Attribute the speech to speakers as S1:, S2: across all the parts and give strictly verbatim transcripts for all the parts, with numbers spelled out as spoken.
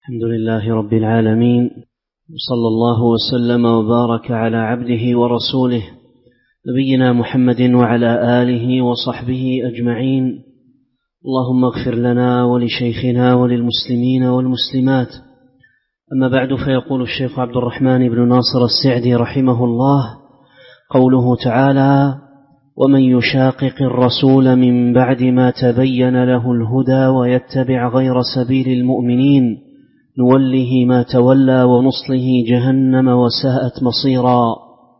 S1: الحمد لله رب العالمين، صلى الله وسلم وبارك على عبده ورسوله نبينا محمد وعلى آله وصحبه أجمعين. اللهم اغفر لنا ولشيخنا وللمسلمين والمسلمات. أما بعد، فيقول الشيخ عبد الرحمن بن ناصر السعدي رحمه الله: قوله تعالى: ومن يشاقق الرسول من بعد ما تبين له الهدى ويتبع غير سبيل المؤمنين نوله ما تولى ونصله جهنم وساءت مصيرا.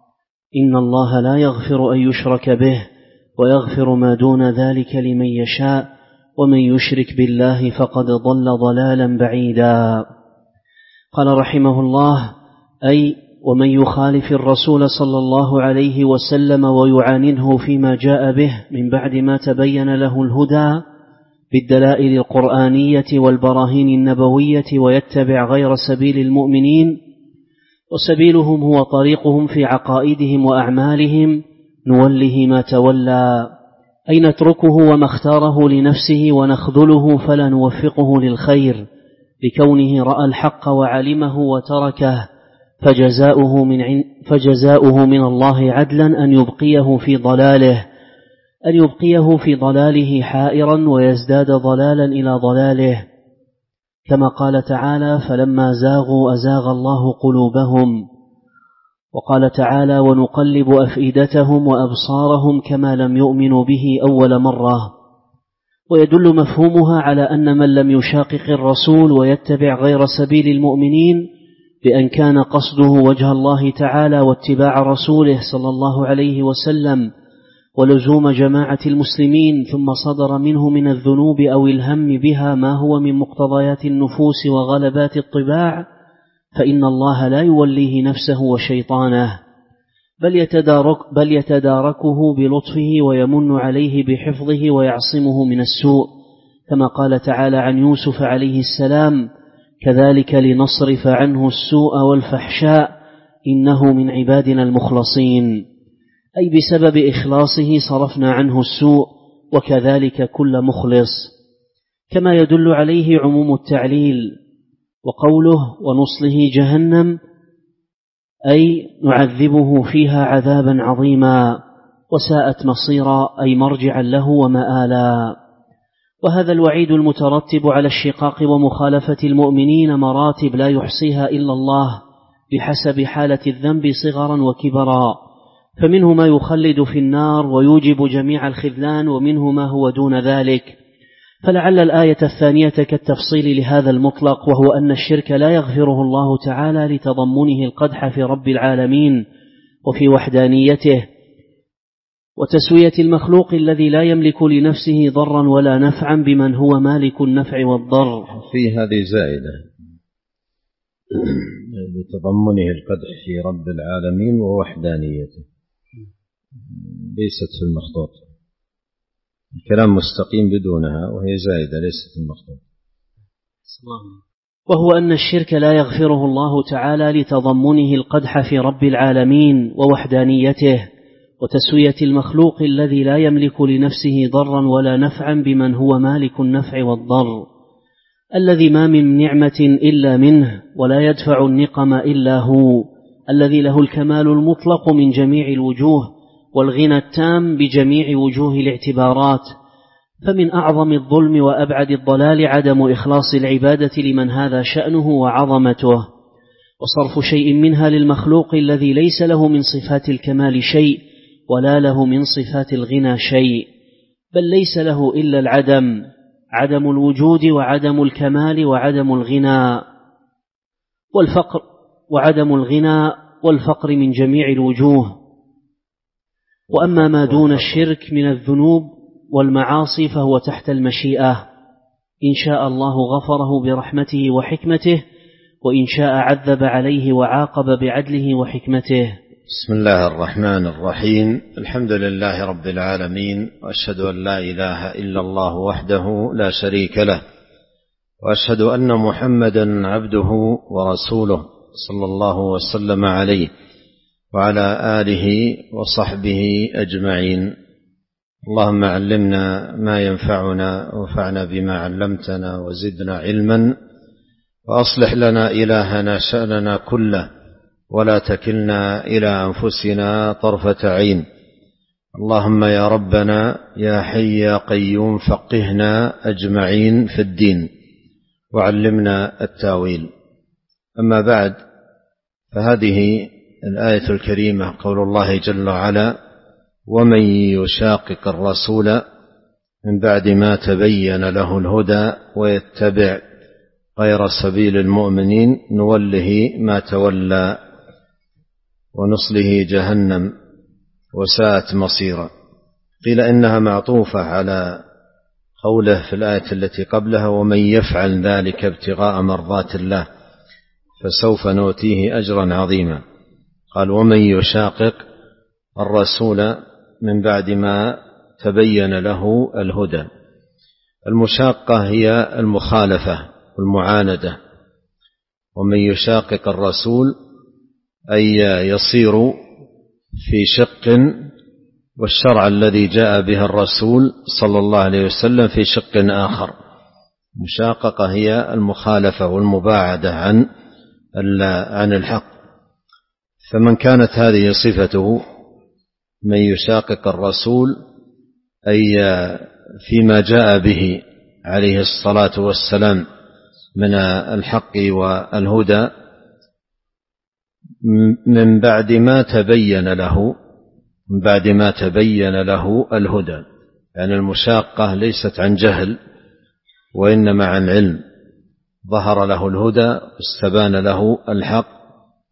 S1: إن الله لا يغفر أن يشرك به ويغفر ما دون ذلك لمن يشاء، ومن يشرك بالله فقد ضل ضلالا بعيدا. قال رحمه الله: أي ومن يخالف الرسول صلى الله عليه وسلم ويعانده فيما جاء به من بعد ما تبين له الهدى بالدلائل القرآنية والبراهين النبوية ويتبع غير سبيل المؤمنين، وسبيلهم هو طريقهم في عقائدهم وأعمالهم، نوله ما تولى، أي نتركه وما اختاره لنفسه ونخذله فلا نوفقه للخير، لكونه رأى الحق وعلمه وتركه، فجزاؤه من, عن فجزاؤه من الله عدلا أن يبقيه في ضلاله أن يبقيه في ضلاله حائرا ويزداد ضلالا إلى ضلاله، كما قال تعالى: فلما زاغوا أزاغ الله قلوبهم. وقال تعالى: ونقلب أفئدتهم وأبصارهم كما لم يؤمنوا به أول مرة. ويدل مفهومها على أن من لم يشاقق الرسول ويتبع غير سبيل المؤمنين بأن كان قصده وجه الله تعالى واتباع رسوله صلى الله عليه وسلم ولزوم جماعة المسلمين، ثم صدر منه من الذنوب أو الهم بها ما هو من مقتضيات النفوس وغلبات الطباع، فإن الله لا يوليه نفسه وشيطانه، بل, يتدارك بل يتداركه بلطفه ويمن عليه بحفظه ويعصمه من السوء، كما قال تعالى عن يوسف عليه السلام: كذلك لنصرف عنه السوء والفحشاء إنه من عبادنا المخلصين، أي بسبب إخلاصه صرفنا عنه السوء، وكذلك كل مخلص، كما يدل عليه عموم التعليل. وقوله: ونصله جهنم، أي نعذبه فيها عذابا عظيما، وساءت مصيرا، أي مرجعا له ومآلا. وهذا الوعيد المترتب على الشقاق ومخالفة المؤمنين مراتب لا يحصيها إلا الله بحسب حالة الذنب صغرا وكبرا، فمنه ما يخلد في النار ويوجب جميع الخذلان، ومنه ما هو دون ذلك. فلعل الآية الثانية كالتفصيل لهذا المطلق، وهو أن الشرك لا يغفره الله تعالى لتضمنه القدح في رب العالمين وفي وحدانيته وتسوية المخلوق الذي لا يملك لنفسه ضرا ولا نفعا بمن هو مالك النفع والضر.
S2: في هذه زائدة لتضمنه القدح في رب العالمين ووحدانيته، ليست في المخطوط. الكلام مستقيم بدونها، وهي زائدة ليست في المخطوط.
S1: وهو أن الشرك لا يغفره الله تعالى لتضمنه القدح في رب العالمين ووحدانيته وتسوية المخلوق الذي لا يملك لنفسه ضرا ولا نفعا بمن هو مالك النفع والضر، الذي ما من نعمة إلا منه ولا يدفع النقم إلا هو، الذي له الكمال المطلق من جميع الوجوه والغنى التام بجميع وجوه الاعتبارات. فمن أعظم الظلم وأبعد الضلال عدم إخلاص العبادة لمن هذا شأنه وعظمته، وصرف شيء منها للمخلوق الذي ليس له من صفات الكمال شيء ولا له من صفات الغنى شيء، بل ليس له إلا العدم، عدم الوجود وعدم الكمال وعدم الغنى والفقر وعدم الغنى والفقر من جميع الوجوه. وأما ما دون الشرك من الذنوب والمعاصي فهو تحت المشيئة، إن شاء الله غفره برحمته وحكمته، وإن شاء عذب عليه وعاقب بعدله وحكمته.
S2: بسم الله الرحمن الرحيم. الحمد لله رب العالمين، وأشهد أن لا إله إلا الله وحده لا شريك له، وأشهد أن محمدا عبده ورسوله صلى الله وسلم عليه وعلى آله وصحبه أجمعين. اللهم علمنا ما ينفعنا وانفعنا بما علمتنا وزدنا علما وأصلح لنا إلهنا شأننا كله ولا تكلنا إلى أنفسنا طرفة عين. اللهم يا ربنا يا حي يا قيوم فقهنا أجمعين في الدين وعلمنا التاويل. أما بعد، فهذه الآية الكريمة قول الله جل وعلا: ومن يشاقق الرسول من بعد ما تبين له الهدى ويتبع غير سبيل المؤمنين نوله ما تولى ونصله جهنم وساءت مصيرا. قيل إنها معطوفة على قوله في الآية التي قبلها: ومن يفعل ذلك ابتغاء مرضات الله فسوف نؤتيه أجرا عظيما. قال: ومن يشاقق الرسول من بعد ما تبين له الهدى. المشاقة هي المخالفة والمعاندة. ومن يشاقق الرسول أي يصير في شق، والشرع الذي جاء به الرسول صلى الله عليه وسلم في شق آخر. مشاققة هي المخالفة والمباعدة عن عن الحق. فمن كانت هذه صفته من يشاقق الرسول أي فيما جاء به عليه الصلاة والسلام من الحق والهدى من بعد ما تبين له من بعد ما تبين له الهدى. يعني المشاقة ليست عن جهل وإنما عن علم، ظهر له الهدى واستبان له الحق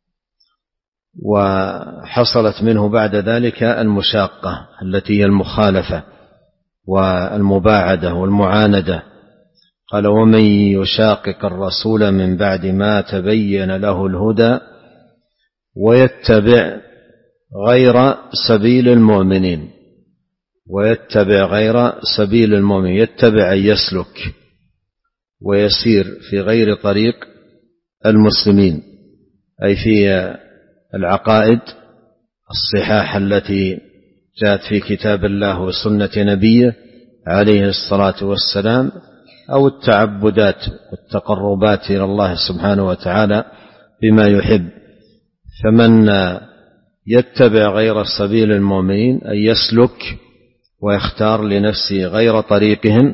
S2: وحصلت منه بعد ذلك المشاقة التي هي المخالفة والمباعدة والمعاندة. قال: ومن يشاقق الرسول من بعد ما تبين له الهدى ويتبع غير سبيل المؤمنين. ويتبع غير سبيل المؤمنين، يتبع أن يسلك ويسير في غير طريق المسلمين، أي في العقائد الصحاح التي جاءت في كتاب الله وسنة نبيه عليه الصلاة والسلام، أو التعبدات والتقربات إلى الله سبحانه وتعالى بما يحب. فمن يتبع غير سبيل المؤمنين أن يسلك ويختار لنفسه غير طريقهم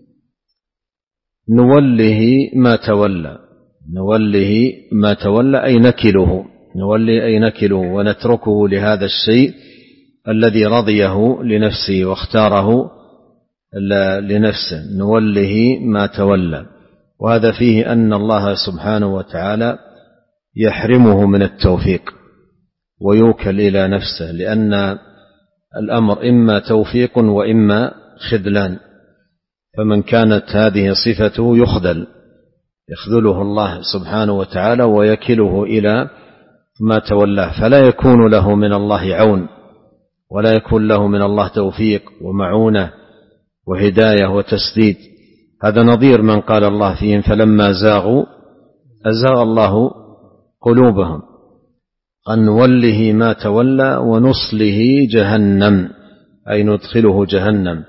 S2: نوله ما تولى. نوله ما تولى أي نكله نولي أي نكله ونتركه لهذا الشيء الذي رضيه لنفسه واختاره لنفسه. نوله ما تولى. وهذا فيه أن الله سبحانه وتعالى يحرمه من التوفيق ويوكل إلى نفسه، لأن الأمر إما توفيق وإما خذلان. فمن كانت هذه صفته يخذل يخذله الله سبحانه وتعالى ويكله إلى ما تولاه، فلا يكون له من الله عون ولا يكون له من الله توفيق ومعونة وهداية وتسديد. هذا نظير من قال الله فيهم: فلما زاغوا أزاغ الله قلوبهم. أن نوله ما تولى ونصله جهنم، أي ندخله جهنم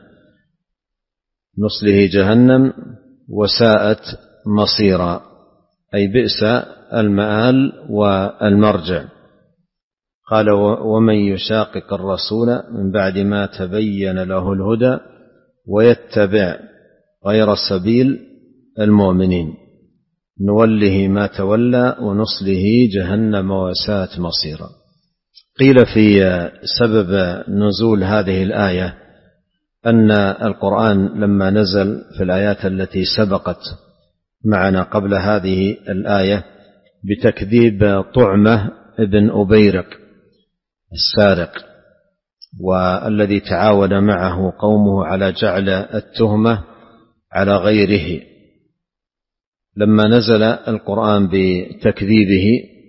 S2: نصله جهنم وساءت مصيرا، أي بئس المآل والمرجع. قال: ومن يشاقق الرسول من بعد ما تبين له الهدى ويتبع غير سبيل المؤمنين نوله ما تولى ونصله جهنم وساءت مصيرا. قيل في سبب نزول هذه الآية أن القرآن لما نزل في الآيات التي سبقت معنا قبل هذه الآية بتكذيب طعمة ابن أبيرق السارق، والذي تعاون معه قومه على جعل التهمة على غيره، لما نزل القرآن بتكذيبه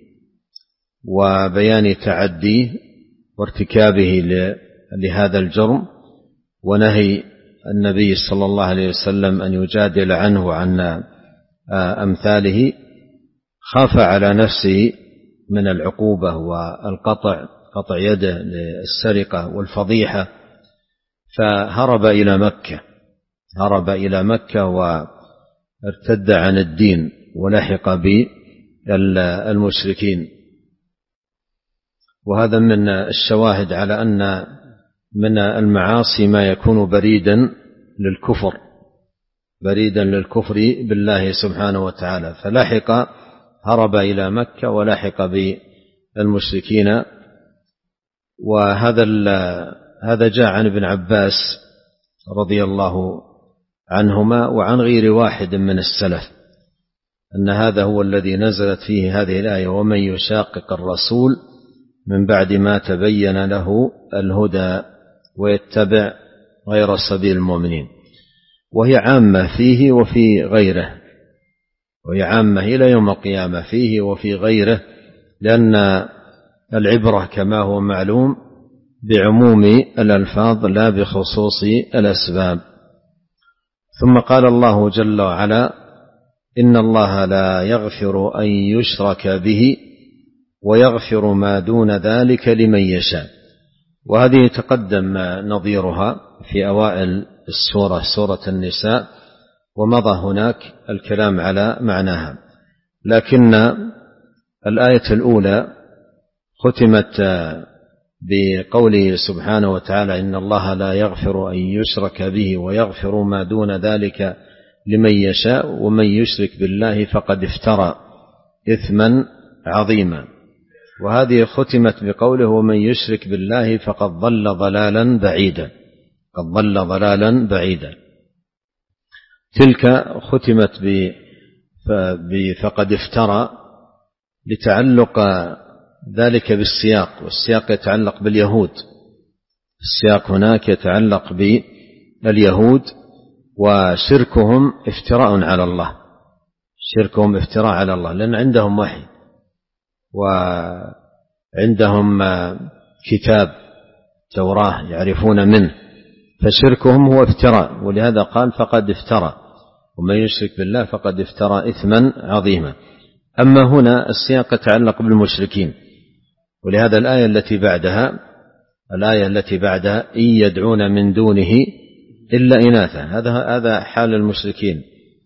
S2: وبيان تعديه وارتكابه لهذا الجرم ونهي النبي صلى الله عليه وسلم أن يجادل عنه وعن أمثاله، خاف على نفسه من العقوبة والقطع قطع يده للسرقة والفضيحة، فهرب إلى مكة هرب إلى مكة وارتد عن الدين ولحق بالمشركين. وهذا من الشواهد على أن من المعاصي ما يكون بريدا للكفر بريدا للكفر بالله سبحانه وتعالى، فلحق هرب إلى مكة ولحق بالمشركين. وهذا هذا جاء عن ابن عباس رضي الله عنهما وعن غير واحد من السلف أن هذا هو الذي نزلت فيه هذه الآية: ومن يشاقق الرسول من بعد ما تبين له الهدى ويتبع غير سبيل المؤمنين. وهي عامة فيه وفي غيره، وهي عامة إلى يوم القيامة فيه وفي غيره، لأن العبرة كما هو معلوم بعموم الألفاظ لا بخصوص الأسباب. ثم قال الله جل وعلا: إن الله لا يغفر أن يشرك به ويغفر ما دون ذلك لمن يشاء. وهذه تقدم نظيرها في أوائل السورة، سورة النساء، ومضى هناك الكلام على معناها. لكن الآية الأولى ختمت بقوله سبحانه وتعالى: إن الله لا يغفر أن يشرك به ويغفر ما دون ذلك لمن يشاء ومن يشرك بالله فقد افترى إثما عظيما. وهذه ختمت بقوله: ومن يشرك بالله فقد ضل ضلالا بعيدا قد ضل ضلالا بعيدا. تلك ختمت بفقد افترى لتعلق ذلك بالسياق، والسياق يتعلق باليهود. السياق هناك يتعلق باليهود وشركهم افتراء على الله، شركهم افتراء على الله، لأن عندهم وحي وعندهم كتاب توراة يعرفون منه، فشركهم هو افتراء. ولهذا قال: فقد افترى، ومن يشرك بالله فقد افترى إثما عظيما. أما هنا السياق يتعلق بالمشركين، ولهذا الآية التي بعدها الآية التي بعدها: إن يدعون من دونه إلا إناثا. هذا هذا حال المشركين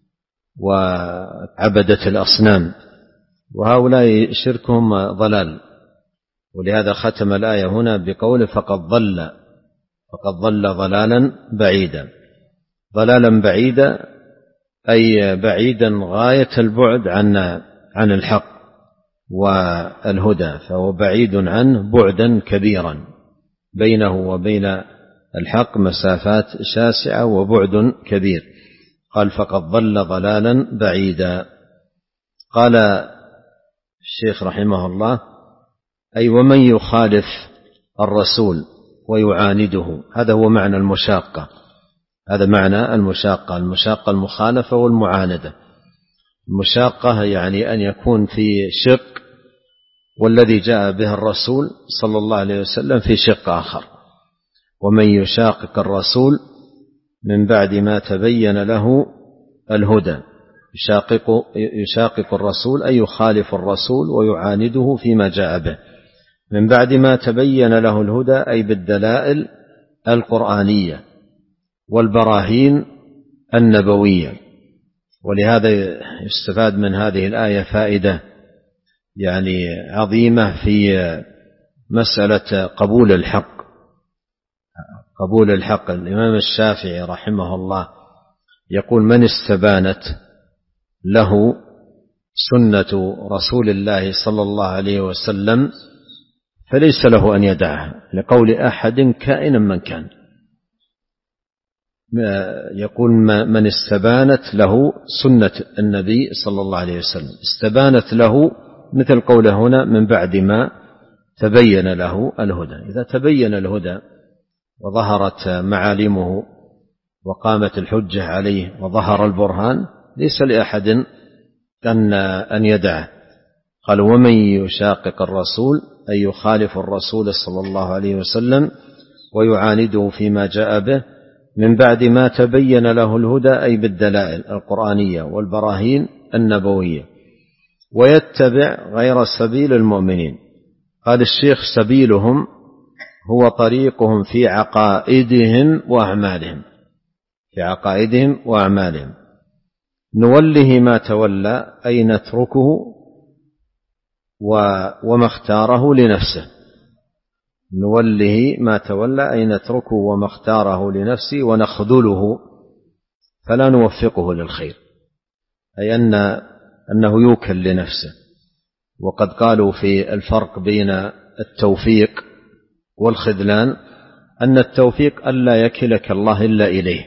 S2: وعبدة الأصنام، وهؤلاء شركهم ضلال. ولهذا ختم الآية هنا بقوله: فقد ضل فقد ضل ضلالا بعيدا. ضلالا بعيدا أي بعيدا غاية البعد عن عن الحق والهدى، فهو بعيد عنه بعدا كبيرا، بينه وبين الحق مسافات شاسعة وبعد كبير. قال: فقد ضل ضلالا بعيدا. قال الشيخ رحمه الله: أي ومن يخالف الرسول ويعانده. هذا هو معنى المشاقة، هذا معنى المشاقة. المشاقة المخالفة والمعاندة. المشاقة يعني أن يكون في شق، والذي جاء به الرسول صلى الله عليه وسلم في شق آخر. ومن يشاقق الرسول من بعد ما تبين له الهدى. يشاقق, يشاقق الرسول أي يخالف الرسول ويعانده فيما جاء به من بعد ما تبين له الهدى، أي بالدلائل القرآنية والبراهين النبوية. ولهذا يستفاد من هذه الآية فائدة يعني عظيمة في مسألة قبول الحق. قبول الحق. الإمام الشافعي رحمه الله يقول: من استبانت له سنة رسول الله صلى الله عليه وسلم فليس له أن يدعها، لقول أحد كائنا من كان. يقول: من استبانت له سنة النبي صلى الله عليه وسلم. استبانت له مثل قوله هنا: من بعد ما تبين له الهدى. إذا تبين الهدى وظهرت معالمه وقامت الحجة عليه وظهر البرهان ليس لأحد أن أن يدعه. قال: ومن يشاقق الرسول أي يخالف الرسول صلى الله عليه وسلم ويعانده فيما جاء به من بعد ما تبين له الهدى، أي بالدلائل القرآنية والبراهين النبوية، ويتبع غير سبيل المؤمنين. قال الشيخ: سبيلهم هو طريقهم في عقائدهم وأعمالهم في عقائدهم وأعمالهم نوله ما تولى أي نتركه وما اختاره لنفسه. نوله ما تولى أي نتركه وما اختاره لنفسه ونخذله فلا نوفقه للخير، أي أن أنه يوكل لنفسه. وقد قالوا في الفرق بين التوفيق والخذلان أن التوفيق ألا يكلك الله إلا إليه،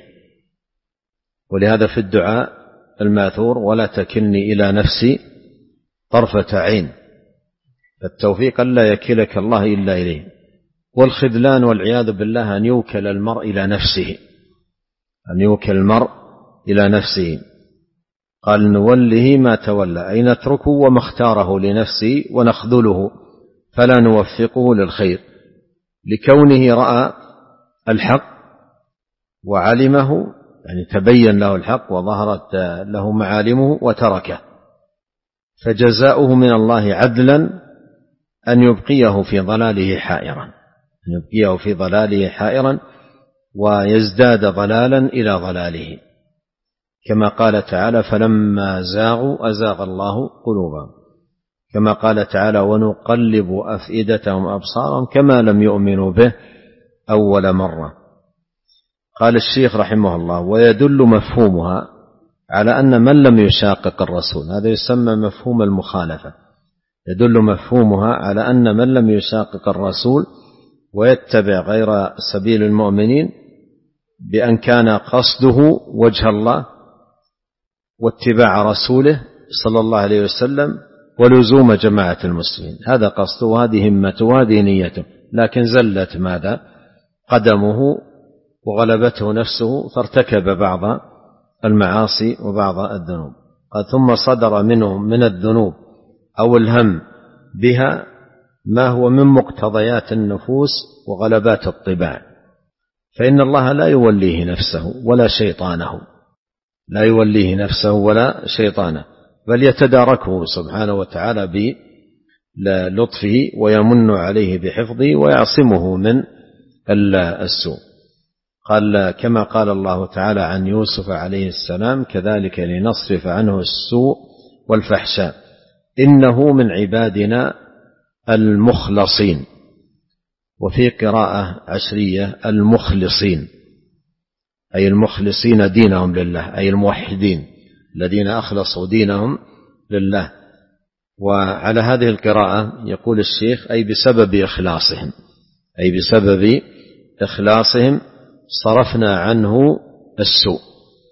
S2: ولهذا في الدعاء الماثور ولا تكلني إلى نفسي طرفة عين. التوفيق ألا يكلك الله إلا إليه. والخذلان والعياذ بالله أن يوكل المرء إلى نفسه، أن يوكل المرء إلى نفسه. قال نوله ما تولى أي نتركه وما اختاره لنفسه ونخذله فلا نوفقه للخير، لكونه رأى الحق وعلمه، يعني تبين له الحق وظهرت له معالمه وتركه، فجزاؤه من الله عدلا أن يبقيه في ضلاله حائرا، أن يبقيه في ضلاله حائرا ويزداد ضلالا إلى ضلاله، كما قال تعالى فلما زاغوا أزاغ الله قلوبهم، كما قال تعالى ونقلب أفئدتهم وأبصارهم كما لم يؤمنوا به أول مرة. قال الشيخ رحمه الله ويدل مفهومها على أن من لم يشاقق الرسول، هذا يسمى مفهوم المخالفة، يدل مفهومها على أن من لم يشاقق الرسول ويتبع غير سبيل المؤمنين بأن كان قصده وجه الله واتباع رسوله صلى الله عليه وسلم ولزوم جماعة المسلمين، هذا قصده وهذه همته وهذه نيته، لكن زلت ماذا قدمه وغلبته نفسه فارتكب بعض المعاصي وبعض الذنوب. قال ثم صدر منه من الذنوب أو الهم بها ما هو من مقتضيات النفوس وغلبات الطباع، فإن الله لا يوليه نفسه ولا شيطانه، لا يوليه نفسه ولا شيطانه، بل يتداركه سبحانه وتعالى بلطفه ويمن عليه بحفظه ويعصمه من السوء. قال كما قال الله تعالى عن يوسف عليه السلام كذلك لنصرف عنه السوء والفحشاء إنه من عبادنا المخلصين، وفي قراءة عشرية المخلصين، أي المخلصين دينهم لله، أي الموحدين الذين أخلصوا دينهم لله. وعلى هذه القراءة يقول الشيخ أي بسبب إخلاصهم، أي بسبب إخلاصهم صرفنا عنه السوء.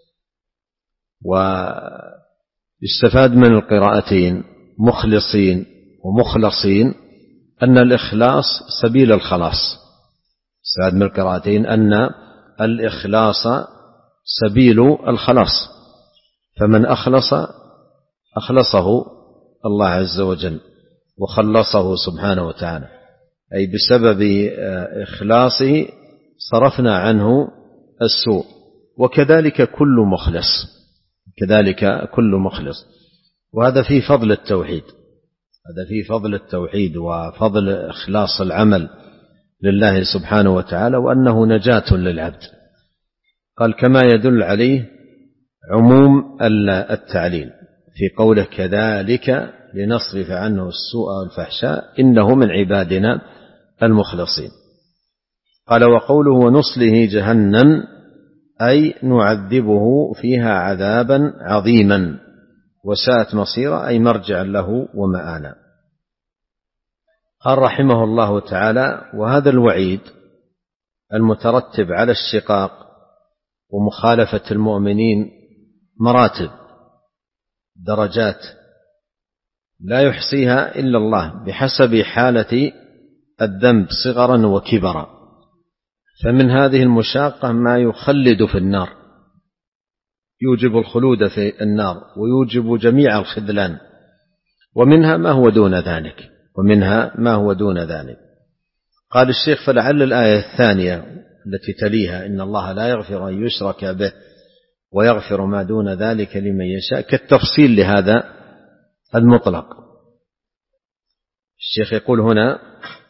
S2: ويستفاد من القراءتين مخلصين ومخلصين أن الإخلاص سبيل الخلاص، يستفاد من القراءتين أن الإخلاص سبيل الخلاص، فمن أخلص أخلصه الله عز وجل وخلصه سبحانه وتعالى، أي بسبب إخلاصه صرفنا عنه السوء. وكذلك كل مخلص، كذلك كل مخلص. وهذا في فضل التوحيد، هذا في فضل التوحيد وفضل إخلاص العمل لله سبحانه وتعالى، وأنه نجاة للعبد. قال كما يدل عليه عموم التعليل في قوله كذلك لنصرف عنه السوء والفحشاء إنه من عبادنا المخلصين. قال وقوله ونصله جهنم أي نعذبه فيها عذابا عظيما وساءت مصيرا أي مرجعا له ومآلا. قال رحمه الله تعالى وهذا الوعيد المترتب على الشقاق ومخالفة المؤمنين مراتب درجات لا يحصيها إلا الله بحسب حالة الذنب صغرا وكبرا. فمن هذه المشاقة ما يخلد في النار، يوجب الخلود في النار ويوجب جميع الخذلان، ومنها ما هو دون ذلك، ومنها ما هو دون ذلك. قال الشيخ فلعل الآية الثانية التي تليها إن الله لا يغفر أن يشرك به ويغفر ما دون ذلك لمن يشاء كالتفصيل لهذا المطلق. الشيخ يقول هنا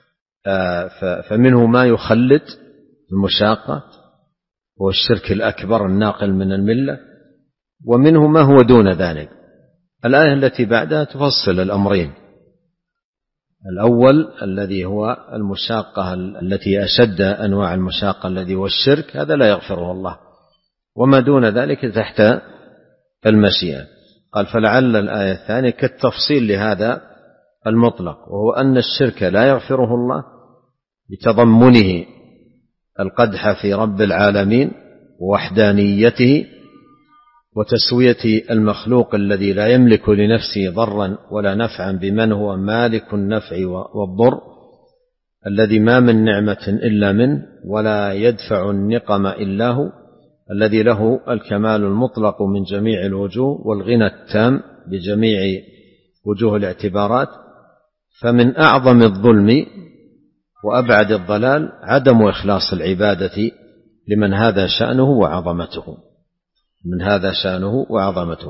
S2: فمنه ما يخلد المشاقة هو الشرك الأكبر الناقل من الملة، ومنه ما هو دون ذلك. الآية التي بعدها تفصل الأمرين. الأول الذي هو المشاقة التي أشد أنواع المشاقة الذي هو الشرك، هذا لا يغفره الله، وما دون ذلك تحت المشيئة. قال فلعل الآية الثانية كالتفصيل لهذا المطلق، وهو أن الشرك لا يغفره الله بتضمنه القدح في رب العالمين ووحدانيته وتسوية المخلوق الذي لا يملك لنفسه ضرا ولا نفعا بمن هو مالك النفع والضر، الذي ما من نعمة إلا منه ولا يدفع النقم إلا هو، الذي له الكمال المطلق من جميع الوجوه والغنى التام بجميع وجوه الاعتبارات. فمن أعظم الظلم وأبعد الضلال عدم إخلاص العبادة لمن هذا شأنه وعظمته من هذا شأنه وعظمته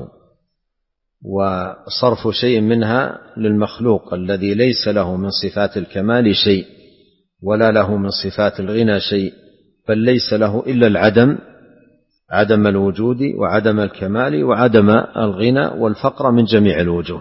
S2: وصرف شيء منها للمخلوق الذي ليس له من صفات الكمال شيء ولا له من صفات الغنى شيء، بل ليس له إلا العدم، عدم الوجود وعدم الكمال وعدم الغنى والفقر من جميع الوجوه.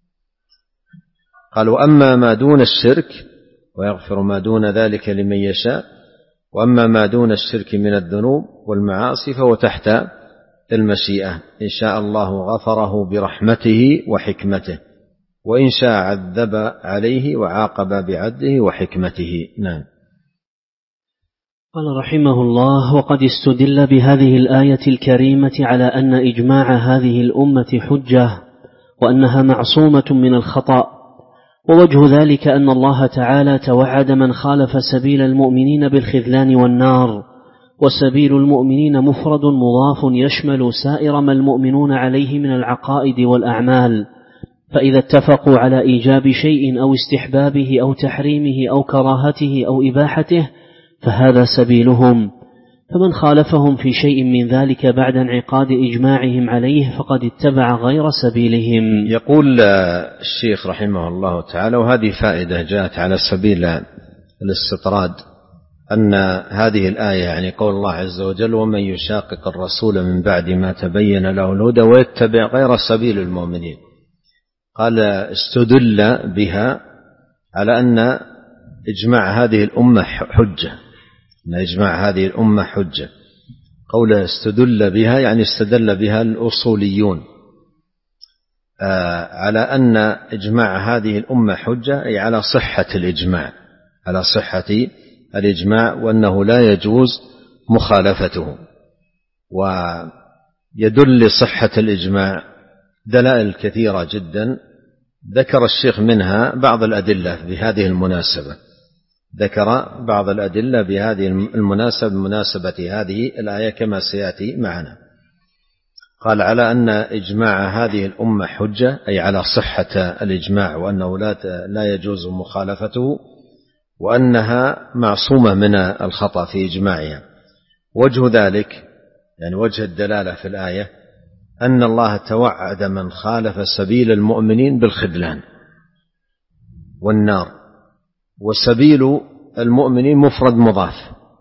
S2: قالوا أما ما دون الشرك ويغفر ما دون ذلك لمن يشاء، وأما ما دون الشرك من الذنوب والمعاصي فهو تحت المشيئة، إن شاء الله غفره برحمته وحكمته، وإن شاء عذب عليه وعاقب بعدله وحكمته. نعم.
S1: قال رحمه الله: وقد استدل بهذه الآية الكريمة على أن إجماع هذه الأمة حجة وأنها معصومة من الخطأ، ووجه ذلك أن الله تعالى توعد من خالف سبيل المؤمنين بالخذلان والنار، وسبيل المؤمنين مفرد مضاف يشمل سائر ما المؤمنون عليه من العقائد والأعمال، فإذا اتفقوا على إيجاب شيء أو استحبابه أو تحريمه أو كراهته أو إباحته فهذا سبيلهم، فمن خالفهم في شيء من ذلك بعد انعقاد إجماعهم عليه فقد اتبع غير سبيلهم.
S2: يقول الشيخ رحمه الله تعالى، وهذه فائدة جاءت على سبيل الاستطراد، أن هذه الآية يعني قول الله عز وجل: ومن يشاقق الرسول من بعد ما تبين له الهدى ويتبع غير سبيل المؤمنين. قال استدل بها على أن إجماع هذه الأمة حجة، أن إجماع هذه الأمة حجة. قول استدل بها يعني استدل بها الأصوليون على أن إجماع هذه الأمة حجة، أي على صحة الإجماع، على صحة الإجماع، وأنه لا يجوز مخالفته. ويدل لصحة الإجماع دلائل كثيرة جدا، ذكر الشيخ منها بعض الأدلة بهذه المناسبة، ذكر بعض الأدلة بهذه المناسبة مناسبة هذه الآية كما سيأتي معنا. قال على أن إجماع هذه الأمة حجة، أي على صحة الإجماع، وأنه لا يجوز مخالفته، وأنها معصومة من الخطأ في إجماعها. وجه ذلك يعني وجه الدلالة في الآية أن الله توعد من خالف سبيل المؤمنين بالخذلان والنار، وسبيل المؤمنين مفرد مضاف،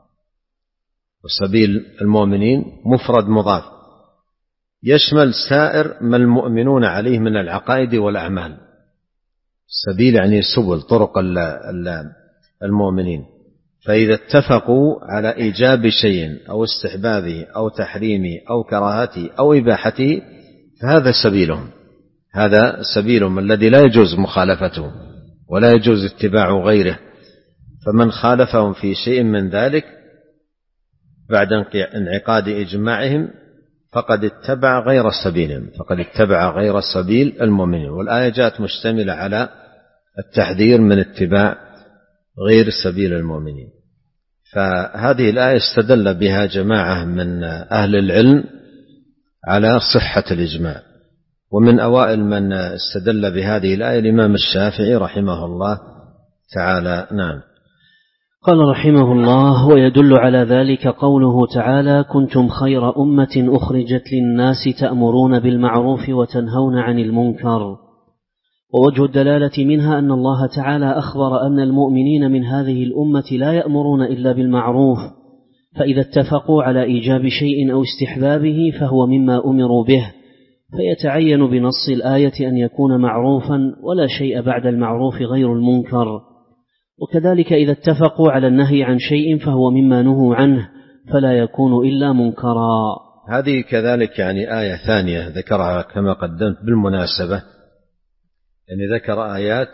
S2: وسبيل المؤمنين مفرد مضاف يشمل سائر ما المؤمنون عليه من العقائد والأعمال. سبيل يعني سبل، طرق المؤمنين. فإذا اتفقوا على إيجاب شيء أو استحبابه أو تحريمه أو كراهته أو إباحته فهذا سبيلهم، هذا سبيلهم الذي لا يجوز مخالفته ولا يجوز اتباع غيره. فمن خالفهم في شيء من ذلك بعد انعقاد إجماعهم فقد اتبع غير سبيلهم، فقد اتبع غير سبيل المؤمنين. والآية جاءت مشتملة على التحذير من اتباع غير سبيل المؤمنين. فهذه الآية استدل بها جماعة من أهل العلم على صحة الإجماع، ومن أوائل من استدل بهذه الآية الإمام الشافعي رحمه الله تعالى. نعم.
S1: قال رحمه الله: ويدل على ذلك قوله تعالى: كنتم خير أمة أخرجت للناس تأمرون بالمعروف وتنهون عن المنكر. ووجه الدلالة منها أن الله تعالى أخبر أن المؤمنين من هذه الأمة لا يأمرون إلا بالمعروف، فإذا اتفقوا على إيجاب شيء أو استحبابه فهو مما أمروا به، فيتعين بنص الآية أن يكون معروفا، ولا شيء بعد المعروف غير المنكر. وكذلك إذا اتفقوا على النهي عن شيء فهو مما نهوا عنه، فلا يكون إلا منكرا.
S2: هذه كذلك يعني آية ثانية ذكرها كما قدمت بالمناسبة، يعني ذكر آيات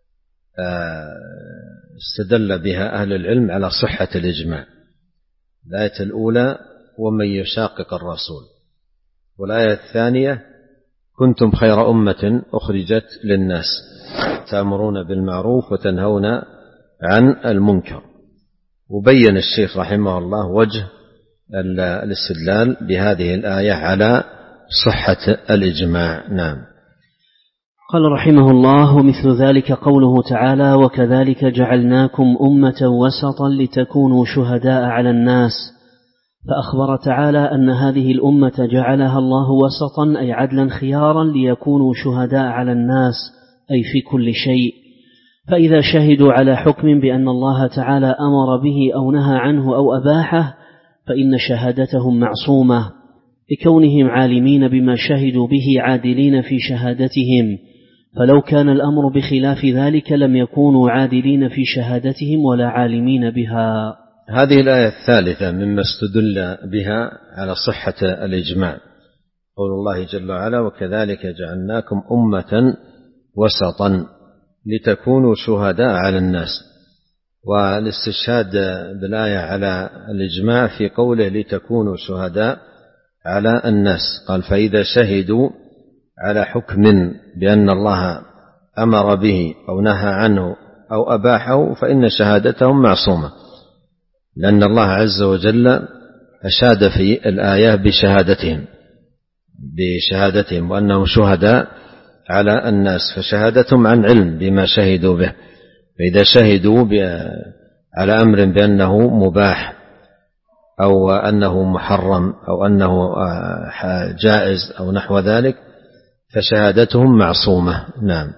S2: استدل بها أهل العلم على صحة الإجماع. الآية الأولى ومن يشاقق الرسول، والآية الثانية كنتم خير أمة أخرجت للناس تأمرون بالمعروف وتنهون عن المنكر. وبين الشيخ رحمه الله وجه الاستدلال بهذه الآية على صحة الإجماع. نعم.
S1: قال رحمه الله: ومثل ذلك قوله تعالى: وكذلك جعلناكم أمة وسطا لتكونوا شهداء على الناس. فأخبر تعالى أن هذه الأمة جعلها الله وسطا، أي عدلا خيارا، ليكونوا شهداء على الناس، أي في كل شيء. فإذا شهدوا على حكم بأن الله تعالى أمر به أو نهى عنه أو أباحه فإن شهادتهم معصومة، لكونهم عالمين بما شهدوا به عادلين في شهادتهم، فلو كان الأمر بخلاف ذلك لم يكونوا عادلين في شهادتهم ولا عالمين بها.
S2: هذه الآية الثالثة مما استدل بها على صحة الإجماع قول الله جل وعلا: وكذلك جعلناكم أمة وسطا لتكونوا شهداء على الناس. والاستشهاد بالآية على الإجماع في قوله لتكونوا شهداء على الناس، قال: فإذا شهدوا على حكم بأن الله أمر به أو نهى عنه أو أباحه فإن شهادتهم معصومة، لأن الله عز وجل أشاد في الآية بشهادتهم بشهادتهم وأنهم شهداء على الناس، فشهادتهم عن علم بما شهدوا به. فإذا شهدوا على أمر بأنه مباح أو أنه محرم أو أنه جائز أو نحو ذلك فشهادتهم معصومة. نعم.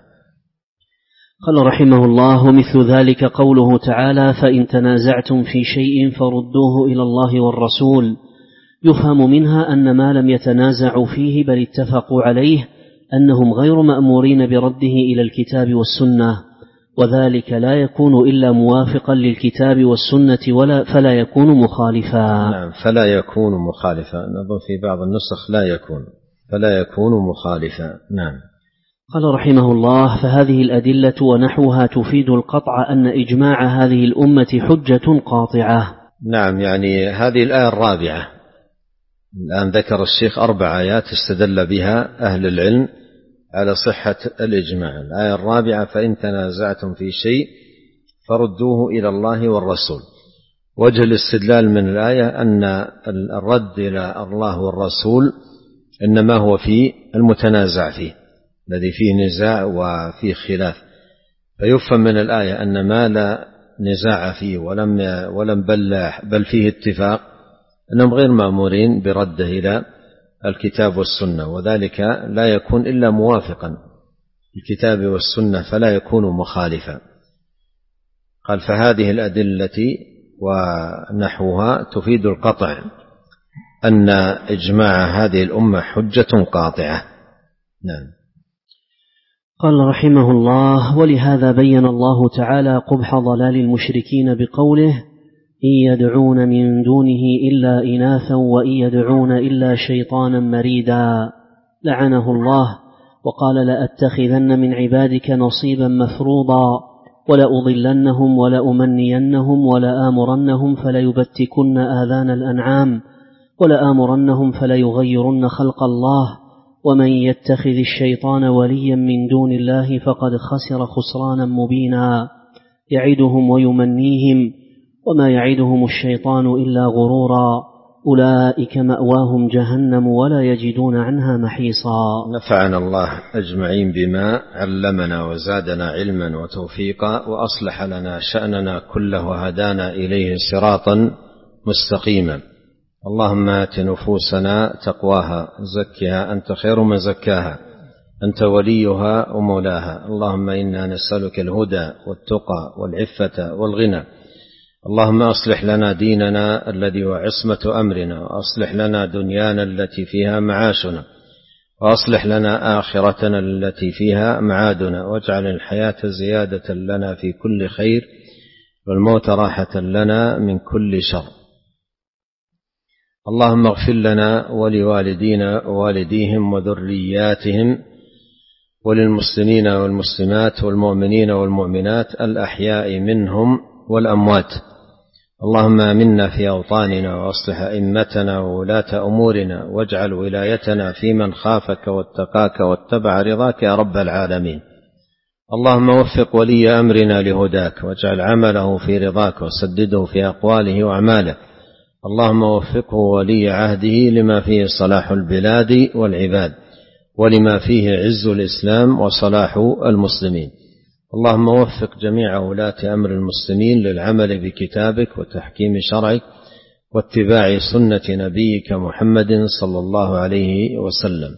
S1: قال رحمه الله: مثل ذلك قوله تعالى: فإن تنازعتم في شيء فردوه إلى الله والرسول. يفهم منها أن ما لم يتنازعوا فيه بل اتفقوا عليه أنهم غير مأمورين برده إلى الكتاب والسنة، وذلك لا يكون إلا موافقا للكتاب والسنة ولا فلا يكون مخالفا.
S2: نعم، فلا يكون مخالفا. نظن في بعض النسخ لا يكون، فلا يكون مخالفا. نعم.
S1: قال رحمه الله: فهذه الأدلة ونحوها تفيد القطع أن إجماع هذه الأمة حجة قاطعة.
S2: نعم، يعني هذه الآية الرابعة. الآن ذكر الشيخ أربع آيات استدل بها أهل العلم على صحة الإجماع. الآية الرابعة: فإن تنازعتم في شيء فردوه إلى الله والرسول. وجه الاستدلال من الآية أن الرد إلى الله والرسول إنما هو في المتنازع فيه، الذي فيه نزاع وفيه خلاف. فيفهم من الآية أن ما لا نزاع فيه ولم ولم بل بل فيه اتفاق أنهم غير مأمورين برده إلى الكتاب والسنة، وذلك لا يكون إلا موافقا الكتاب والسنة فلا يكون مخالفا. قال: فهذه الأدلة ونحوها تفيد القطع أن إجماع هذه الأمة حجة قاطعة. نعم.
S1: قال رحمه الله: ولهذا بين الله تعالى قبح ضلال المشركين بقوله: إن يدعون من دونه إلا إناثا وإن يدعون إلا شيطانا مريدا، لعنه الله، وقال: لأتخذن من عبادك نصيبا مفروضا ولأضلنهم ولأمنينهم ولآمرنهم فليبتكن آذان الأنعام ولآمرنهم فليغيرن خلق الله ومن يتخذ الشيطان وليا من دون الله فقد خسر خسرانا مبينا، يعدهم ويمنيهم وما يعدهم الشيطان إلا غرورا، أولئك مأواهم جهنم ولا يجدون عنها محيصا.
S2: نفعنا الله أجمعين بما علمنا وزادنا علما وتوفيقا وأصلح لنا شأننا كله وهدانا إليه صراطا مستقيما. اللهم آت نفوسنا تقواها زكها أنت خير من زكاها أنت وليها ومولاها. اللهم إنا نسألك الهدى والتقى والعفة والغنى. اللهم أصلح لنا ديننا الذي هو عصمة أمرنا، وأصلح لنا دنيانا التي فيها معاشنا، وأصلح لنا آخرتنا التي فيها معادنا، واجعل الحياة زيادة لنا في كل خير، والموت راحة لنا من كل شر. اللهم اغفر لنا ولوالدينا ووالديهم وذرياتهم وللمسلمين والمسلمات والمؤمنين والمؤمنات الأحياء منهم والأموات. اللهم آمنا في أوطاننا، وأصلح أئمتنا وولاة أمورنا، واجعل ولايتنا في من خافك واتقاك واتبع رضاك يا رب العالمين. اللهم وفق ولي أمرنا لهداك، واجعل عمله في رضاك، وسدده في أقواله وأعماله. اللهم وفقه ولي عهده لما فيه صلاح البلاد والعباد، ولما فيه عز الإسلام وصلاح المسلمين. اللهم وفق جميع ولاة أمر المسلمين للعمل بكتابك وتحكيم شرعك واتباع سنة نبيك محمد صلى الله عليه وسلم.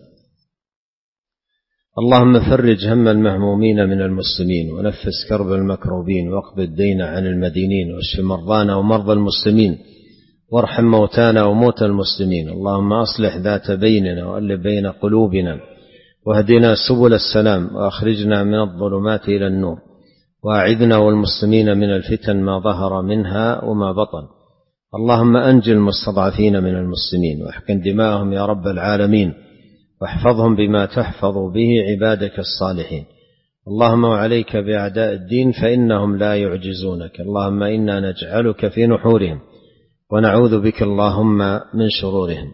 S2: اللهم فرج هم المهمومين من المسلمين، ونفس كرب المكروبين، واقض الدين عن المدينين، واشف مرضانا ومرضى المسلمين، وارحم موتانا وموتى المسلمين. اللهم أصلح ذات بيننا، وألف بين قلوبنا، واهدنا سبل السلام، وأخرجنا من الظلمات إلى النور، وأعذنا والمسلمين من الفتن ما ظهر منها وما بطن. اللهم أنج المستضعفين من المسلمين، واحقن دماءهم يا رب العالمين، واحفظهم بما تحفظ به عبادك الصالحين. اللهم وعليك بأعداء الدين فإنهم لا يعجزونك. اللهم إنا نجعلك في نحورهم، ونعوذ بك اللهم من شرورهم.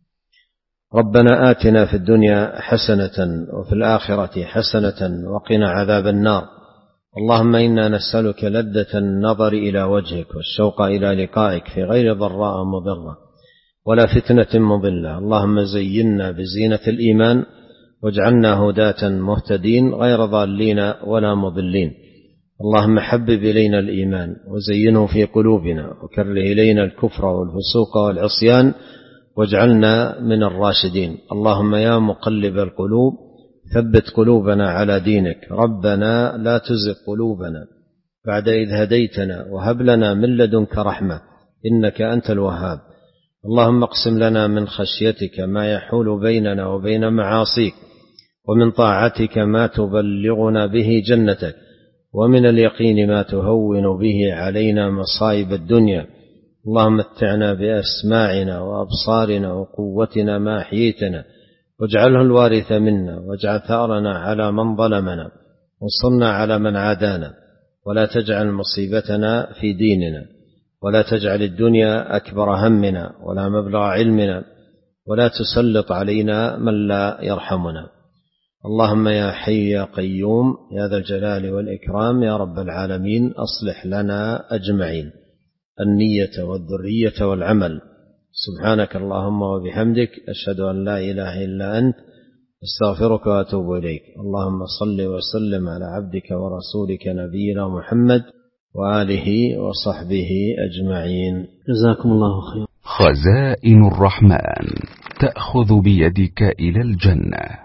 S2: ربنا آتنا في الدنيا حسنة وفي الآخرة حسنة وقنا عذاب النار. اللهم إنا نسألك لذة النظر إلى وجهك، والشوق إلى لقائك في غير ضراء مضرة ولا فتنة مضلة. اللهم زينا بزينة الإيمان، واجعلنا هداة مهتدين غير ضالين ولا مضلين. اللهم حبب إلينا الإيمان وزينه في قلوبنا، وكره إلينا الكفر والفسوق والعصيان، واجعلنا من الراشدين. اللهم يا مقلب القلوب ثبت قلوبنا على دينك. ربنا لا تزغ قلوبنا بعد إذ هديتنا، وهب لنا من لدنك رحمة إنك أنت الوهاب. اللهم اقسم لنا من خشيتك ما يحول بيننا وبين معاصيك، ومن طاعتك ما تبلغنا به جنتك، ومن اليقين ما تهون به علينا مصائب الدنيا. اللهم متعنا بأسماعنا وأبصارنا وقوتنا ما أحييتنا، واجعله الوارث منا، واجعل ثأرنا على من ظلمنا، وانصرنا على من عادانا، ولا تجعل مصيبتنا في ديننا، ولا تجعل الدنيا أكبر همنا ولا مبلغ علمنا، ولا تسلط علينا من لا يرحمنا. اللهم يا حي يا قيوم يا ذا الجلال والإكرام يا رب العالمين، أصلح لنا أجمعين النية والذرية والعمل. سبحانك اللهم وبحمدك، أشهد أن لا إله إلا أنت، استغفرك وأتوب إليك. اللهم صل وسلم على عبدك ورسولك نبينا محمد وآله وصحبه أجمعين.
S1: جزاكم الله خير.
S3: خزائن الرحمن تأخذ بيدك إلى الجنة.